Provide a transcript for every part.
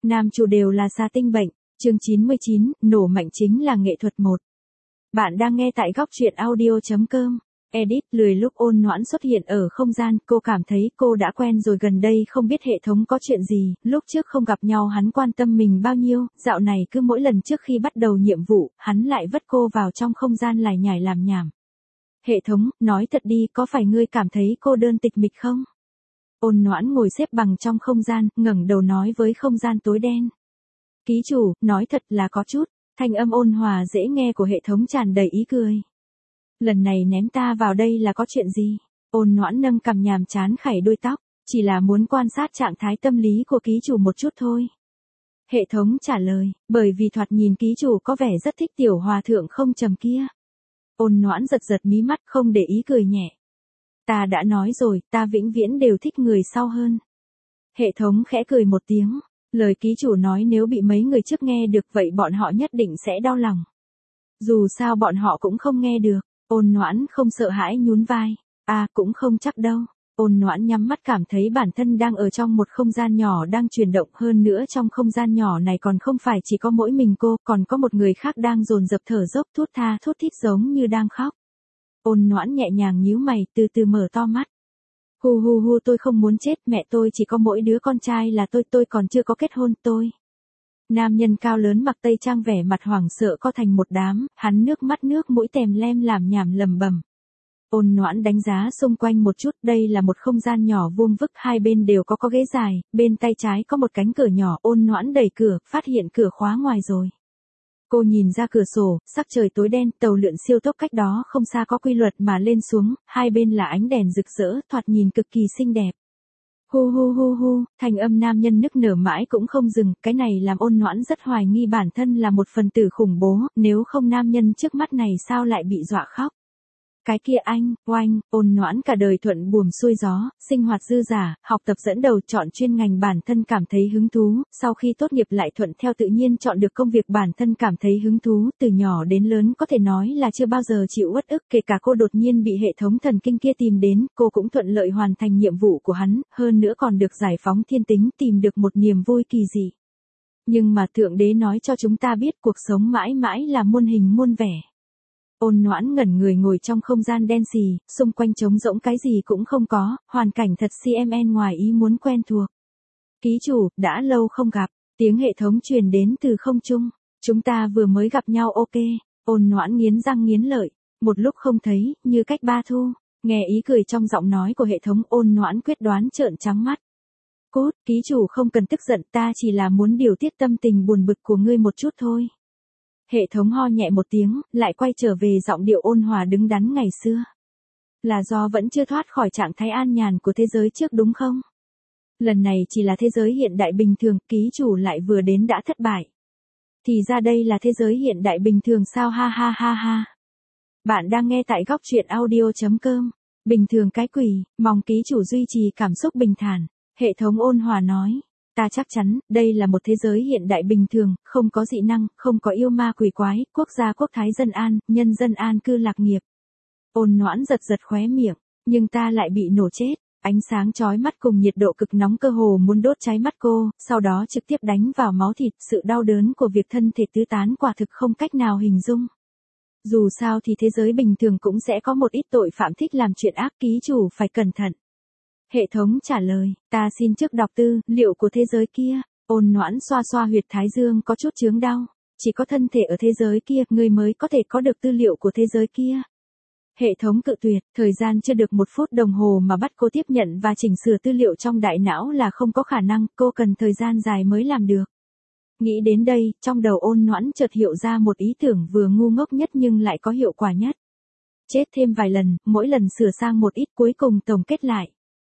Nam chủ đều là xà tinh bệnh. Chương 99, nổ mạnh chính là nghệ thuật 1. Bạn đang nghe tại góc truyện audio.com. Edit, lười lúc Ôn Noãn xuất hiện ở không gian, cô cảm thấy cô đã quen rồi, gần đây không biết hệ thống có chuyện gì, lúc trước không gặp nhau hắn quan tâm mình bao nhiêu, dạo này cứ mỗi lần trước khi bắt đầu nhiệm vụ, hắn lại vất cô vào trong không gian lải nhải làm nhảm. Hệ thống, nói thật đi, có phải ngươi cảm thấy cô đơn tịch mịch không? Ôn Noãn ngồi xếp bằng trong không gian, ngẩng đầu nói với không gian tối đen. Ký chủ, nói thật là có chút. Thanh âm ôn hòa dễ nghe của hệ thống tràn đầy ý cười. Lần này ném ta vào đây là có chuyện gì? Ôn Noãn nâng cằm nhàm chán khảy đuôi tóc, chỉ là muốn quan sát trạng thái tâm lý của ký chủ một chút thôi. Hệ thống trả lời, bởi vì thoạt nhìn ký chủ có vẻ rất thích tiểu hòa thượng không trầm kia. Ôn Noãn giật giật mí mắt không để ý cười nhẹ. Ta đã nói rồi, ta vĩnh viễn đều thích người sau hơn. Hệ thống khẽ cười một tiếng. Lời ký chủ nói nếu bị mấy người trước nghe được vậy bọn họ nhất định sẽ đau lòng. Dù sao bọn họ cũng không nghe được. Ôn Noãn không sợ hãi nhún vai. Cũng không chắc đâu. Ôn Noãn nhắm mắt cảm thấy bản thân đang ở trong một không gian nhỏ đang chuyển động, hơn nữa trong không gian nhỏ này còn không phải chỉ có mỗi mình cô, còn có một người khác đang dồn dập thở dốc thút tha thút thít giống như đang khóc. Ôn Noãn nhẹ nhàng nhíu mày, từ từ mở to mắt. Hu hu hu, tôi không muốn chết, mẹ tôi chỉ có mỗi đứa con trai là tôi còn chưa có kết hôn tôi. Nam nhân cao lớn mặc tây trang vẻ mặt hoảng sợ co thành một đám, hắn nước mắt nước mũi tèm lem làm nhảm lầm bầm. Ôn Noãn đánh giá xung quanh một chút, đây là một không gian nhỏ vuông vức, hai bên đều có ghế dài, bên tay trái có một cánh cửa nhỏ, Ôn Noãn đẩy cửa, phát hiện cửa khóa ngoài rồi. Cô nhìn ra cửa sổ, sắc trời tối đen, tàu lượn siêu tốc cách đó không xa có quy luật mà lên xuống, hai bên là ánh đèn rực rỡ, thoạt nhìn cực kỳ xinh đẹp. Hu hu hu hu, thành âm nam nhân nức nở mãi cũng không dừng, cái này làm Ôn Noãn rất hoài nghi bản thân là một phần tử khủng bố, nếu không nam nhân trước mắt này sao lại bị dọa khóc. Cái kia anh, oanh, Ôn Noãn cả đời thuận buồm xuôi gió, sinh hoạt dư dả, học tập dẫn đầu chọn chuyên ngành bản thân cảm thấy hứng thú, sau khi tốt nghiệp lại thuận theo tự nhiên chọn được công việc bản thân cảm thấy hứng thú, từ nhỏ đến lớn có thể nói là chưa bao giờ chịu uất ức, kể cả cô đột nhiên bị hệ thống thần kinh kia tìm đến, cô cũng thuận lợi hoàn thành nhiệm vụ của hắn, hơn nữa còn được giải phóng thiên tính, tìm được một niềm vui kỳ dị. Nhưng mà Thượng Đế nói cho chúng ta biết cuộc sống mãi mãi là muôn hình muôn vẻ. Ôn Noãn ngẩn người ngồi trong không gian đen xì, xung quanh trống rỗng cái gì cũng không có, hoàn cảnh thật CMN ngoài ý muốn quen thuộc. Ký chủ, đã lâu không gặp, tiếng hệ thống truyền đến từ không trung, chúng ta vừa mới gặp nhau ok. Ôn Noãn nghiến răng nghiến lợi, một lúc không thấy, như cách ba thu, nghe ý cười trong giọng nói của hệ thống, Ôn Noãn quyết đoán trợn trắng mắt. Cốt, ký chủ không cần tức giận, ta chỉ là muốn điều tiết tâm tình buồn bực của ngươi một chút thôi. Hệ thống ho nhẹ một tiếng, lại quay trở về giọng điệu ôn hòa đứng đắn ngày xưa. Là do vẫn chưa thoát khỏi trạng thái an nhàn của thế giới trước đúng không? Lần này chỉ là thế giới hiện đại bình thường, ký chủ lại vừa đến đã thất bại. Thì ra đây là thế giới hiện đại bình thường sao, ha ha ha ha. Bạn đang nghe tại góc truyện audio.com. Bình thường cái quỷ, mong ký chủ duy trì cảm xúc bình thản. Hệ thống ôn hòa nói. Ta chắc chắn, đây là một thế giới hiện đại bình thường, không có dị năng, không có yêu ma quỷ quái, quốc gia quốc thái dân an, nhân dân an cư lạc nghiệp. Ôn Noãn giật giật khóe miệng, nhưng ta lại bị nổ chết, ánh sáng chói mắt cùng nhiệt độ cực nóng cơ hồ muốn đốt cháy mắt cô, sau đó trực tiếp đánh vào máu thịt, sự đau đớn của việc thân thể tứ tán quả thực không cách nào hình dung. Dù sao thì thế giới bình thường cũng sẽ có một ít tội phạm thích làm chuyện ác, ký chủ phải cẩn thận. Hệ thống trả lời, ta xin trước đọc tư liệu của thế giới kia. Ôn Noãn xoa xoa huyệt thái dương có chút chướng đau. Chỉ có thân thể ở thế giới kia, ngươi mới có thể có được tư liệu của thế giới kia. Hệ thống cự tuyệt, thời gian chưa được 1 phút đồng hồ mà bắt cô tiếp nhận và chỉnh sửa tư liệu trong đại não là không có khả năng, cô cần thời gian dài mới làm được. Nghĩ đến đây, trong đầu Ôn Noãn chợt hiểu ra một ý tưởng vừa ngu ngốc nhất nhưng lại có hiệu quả nhất. Chết thêm vài lần, mỗi lần sửa sang một ít, cuối cùng tổng kết lại.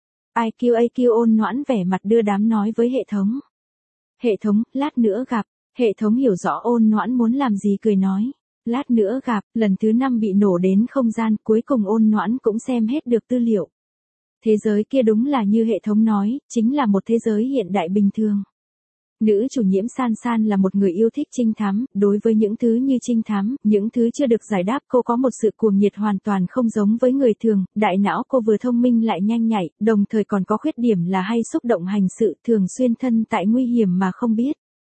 IQ Ôn Noãn vẻ mặt đưa đám nói với hệ thống. Hệ thống, lát nữa gặp. Hệ thống hiểu rõ Ôn Noãn muốn làm gì cười nói. Lát nữa gặp, lần thứ 5 bị nổ đến không gian, cuối cùng Ôn Noãn cũng xem hết được tư liệu. Thế giới kia đúng là như hệ thống nói, chính là một thế giới hiện đại bình thường. Nữ chủ nhiễm San San là một người yêu thích trinh thám, đối với những thứ như trinh thám, những thứ chưa được giải đáp cô có một sự cuồng nhiệt hoàn toàn không giống với người thường, đại não cô vừa thông minh lại nhanh nhạy, đồng thời còn có khuyết điểm là hay xúc động hành sự, thường xuyên thân tại nguy hiểm mà không biết.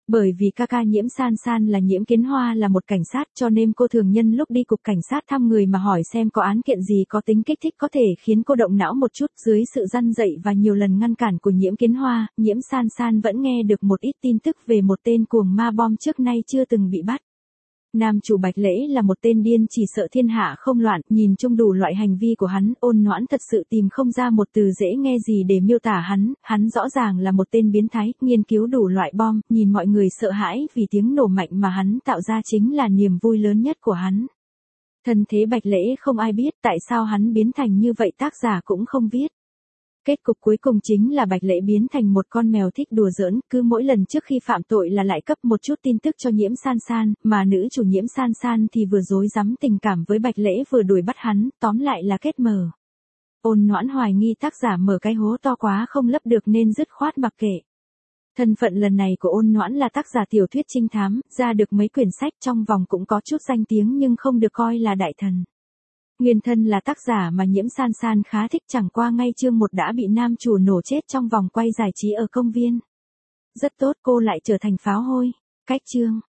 Bởi vì ca ca Nhiễm San San là Nhiễm Kiến Hoa là một cảnh sát cho nên cô thường nhân lúc đi cục cảnh sát thăm người mà hỏi xem có án kiện gì có tính kích thích có thể khiến cô động não một chút. Dưới sự răn dạy và nhiều lần ngăn cản của Nhiễm Kiến Hoa, Nhiễm San San vẫn nghe được một ít tin tức về một tên cuồng ma bom trước nay chưa từng bị bắt. Nam chủ Bạch Lễ là một tên điên chỉ sợ thiên hạ không loạn, nhìn chung đủ loại hành vi của hắn, Ôn Noãn thật sự tìm không ra một từ dễ nghe gì để miêu tả hắn rõ ràng là một tên biến thái, nghiên cứu đủ loại bom, nhìn mọi người sợ hãi vì tiếng nổ mạnh mà hắn tạo ra chính là niềm vui lớn nhất của hắn. Thân thế Bạch Lễ không ai biết, tại sao hắn biến thành như vậy tác giả cũng không viết. Kết cục cuối cùng chính là Bạch Lễ biến thành một con mèo thích đùa giỡn, cứ mỗi lần trước khi phạm tội là lại cấp một chút tin tức cho Nhiễm San San, mà nữ chủ Nhiễm San San thì vừa rối rắm tình cảm với Bạch Lễ vừa đuổi bắt hắn, tóm lại là kết mờ. Ôn Noãn hoài nghi tác giả mở cái hố to quá không lấp được nên dứt khoát mặc kệ. Thân phận lần này của Ôn Noãn là tác giả tiểu thuyết trinh thám, ra được mấy quyển sách trong vòng cũng có chút danh tiếng nhưng không được coi là đại thần. Nguyên thân là tác giả mà Nhiễm San San khá thích, chẳng qua ngay chương 1 đã bị nam chủ nổ chết trong vòng quay giải trí ở công viên. Rất tốt, cô lại trở thành pháo hôi. Cách chương